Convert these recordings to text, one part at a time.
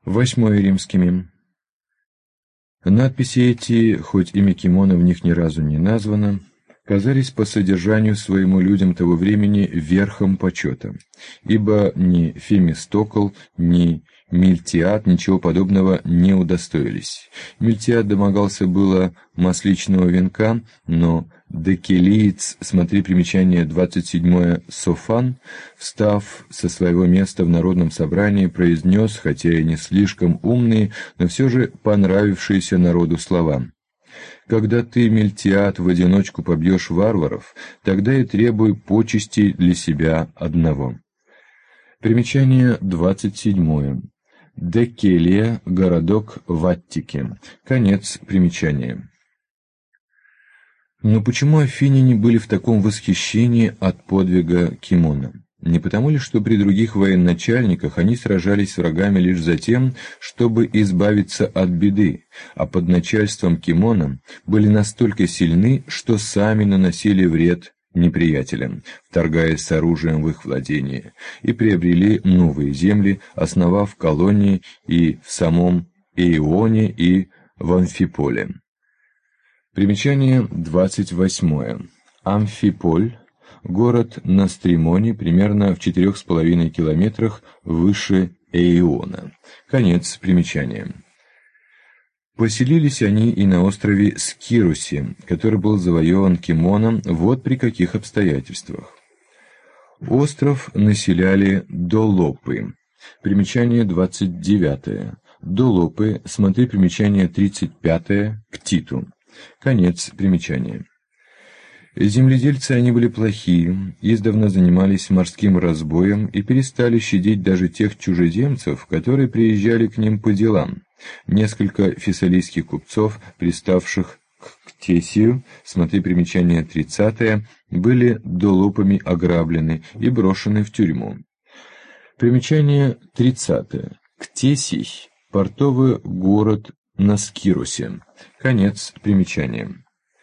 Восьмое римскими. Надписи эти, хоть имя Кимона в них ни разу не названо, казались по содержанию своему людям того времени верхом почета, ибо ни Фемистокл, ни Мильтиад ничего подобного не удостоились. Мильтиад домогался было масличного венка, но Декелиец, смотри примечание 27 Софан, встав со своего места в народном собрании, произнес, хотя и не слишком умные, но все же понравившиеся народу слова: «Когда ты, Мильтиад, в одиночку побьешь варваров, тогда и требуй почестей для себя одного». Примечание 27. Декелия, городок в Аттике. Конец примечания. Но почему афиняне были в таком восхищении от подвига Кимона? Не потому ли, что при других военачальниках они сражались с врагами лишь за тем, чтобы избавиться от беды, а под начальством Кимона были настолько сильны, что сами наносили вред неприятелям, вторгаясь с оружием в их владения, и приобрели новые земли, основав колонии и в самом Эионе, и в Амфиполе. Примечание 28. Амфиполь – город на Стримоне, примерно в 4,5 километрах выше Эиона. Конец примечания. Поселились они и на острове Скирусе, который был завоеван Кимоном вот при каких обстоятельствах. Остров населяли долопы. Примечание 29. Долопы, смотри примечание 35 к Титу. Конец примечания. Земледельцы они были плохие, издавна занимались морским разбоем и перестали щадить даже тех чужеземцев, которые приезжали к ним по делам. Несколько фессалийских купцов, приставших к Ктесию, смотри примечание 30, были долопами ограблены и брошены в тюрьму. Примечание 30. Ктесий – портовый город на Скирусе. Конец примечания.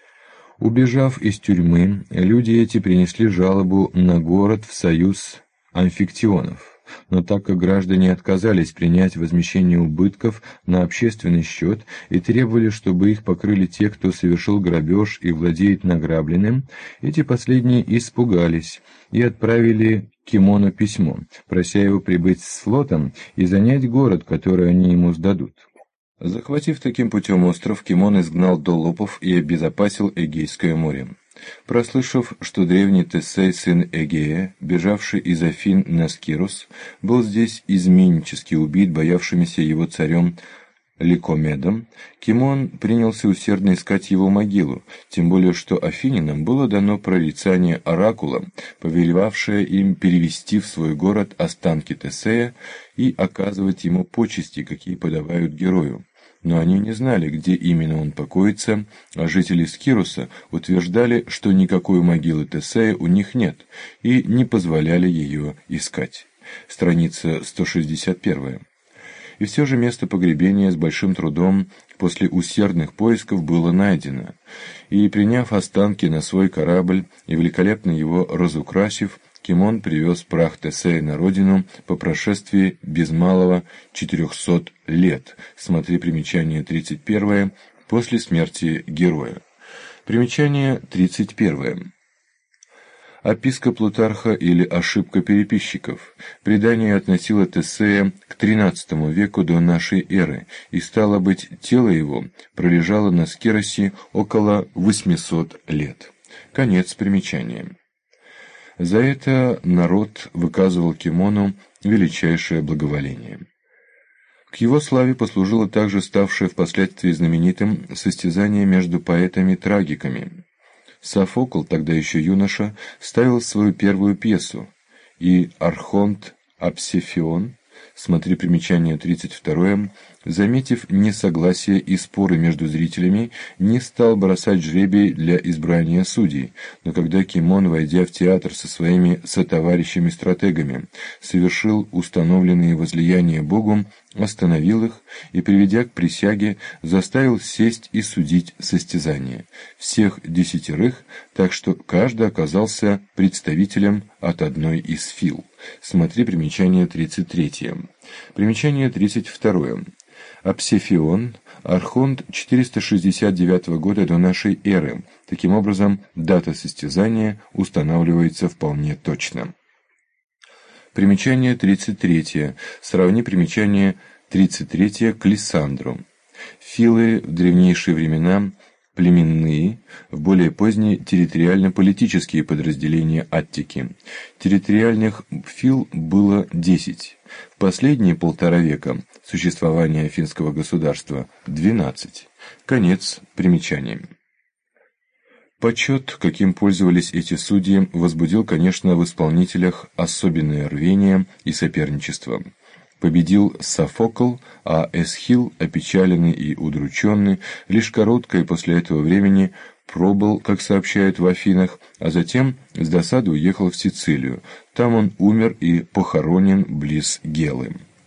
Убежав из тюрьмы, люди эти принесли жалобу на город в союз амфиктионов, но так как граждане отказались принять возмещение убытков на общественный счет и требовали, чтобы их покрыли те, кто совершил грабеж и владеет награбленным, эти последние испугались и отправили Кимону письмо, прося его прибыть с флотом и занять город, который они ему сдадут. Захватив таким путем остров, Кимон изгнал долопов и обезопасил Эгейское море. Прослышав, что древний Тесей, сын Эгея, бежавший из Афин на Скирос, был здесь изменнически убит боявшимися его царем Ликомедом, Кимон принялся усердно искать его могилу, тем более что афинянам было дано прорицание оракула, повелевавшее им перевести в свой город останки Тесея и оказывать ему почести, какие подавают герою. Но они не знали, где именно он покоится, а жители Скируса утверждали, что никакой могилы Тесея у них нет, и не позволяли ее искать. Страница 161. И все же место погребения с большим трудом после усердных поисков было найдено, и, приняв останки на свой корабль и великолепно его разукрасив, Кимон привез прах Тесея на родину по прошествии без малого 400 лет, смотри примечание 31, после смерти героя. Примечание 31. Описка Плутарха или ошибка переписчиков. Предание относило Тесея к XIII веку до нашей эры, и, стало быть, тело его пролежало на Скиросе около 800 лет. Конец примечания. За это народ выказывал Кимону величайшее благоволение. К его славе послужило также ставшее впоследствии знаменитым состязание между поэтами-трагиками. Софокл, тогда еще юноша, ставил свою первую пьесу, и Архонт Апсифион, смотри примечание 32, заметив несогласие и споры между зрителями, не стал бросать жребий для избрания судей, но когда Кимон, войдя в театр со своими сотоварищами-стратегами, совершил установленные возлияния Богу, остановил их и, приведя к присяге, заставил сесть и судить состязание, всех 10, так что каждый оказался представителем от одной из фил. Смотри примечание 33. Примечание 32. Апсефион, архонт 469 года до нашей эры. Таким образом, дата состязания устанавливается вполне точно. Примечание 33. Сравни примечание 33 к Лиссандру. Филы в древнейшие времена племенные, в более поздние территориально-политические подразделения Аттики. Территориальных фил было 10. В последние 1,5 века существования афинского государства 12. Конец примечания. Почет, каким пользовались эти судьи, возбудил, конечно, в исполнителях особенное рвение и соперничество. Победил Софокл, а Эсхил, опечаленный и удрученный, лишь короткое после этого времени пробыл, как сообщают в Афинах, а затем с досады уехал в Сицилию. Там он умер и похоронен близ Гелы.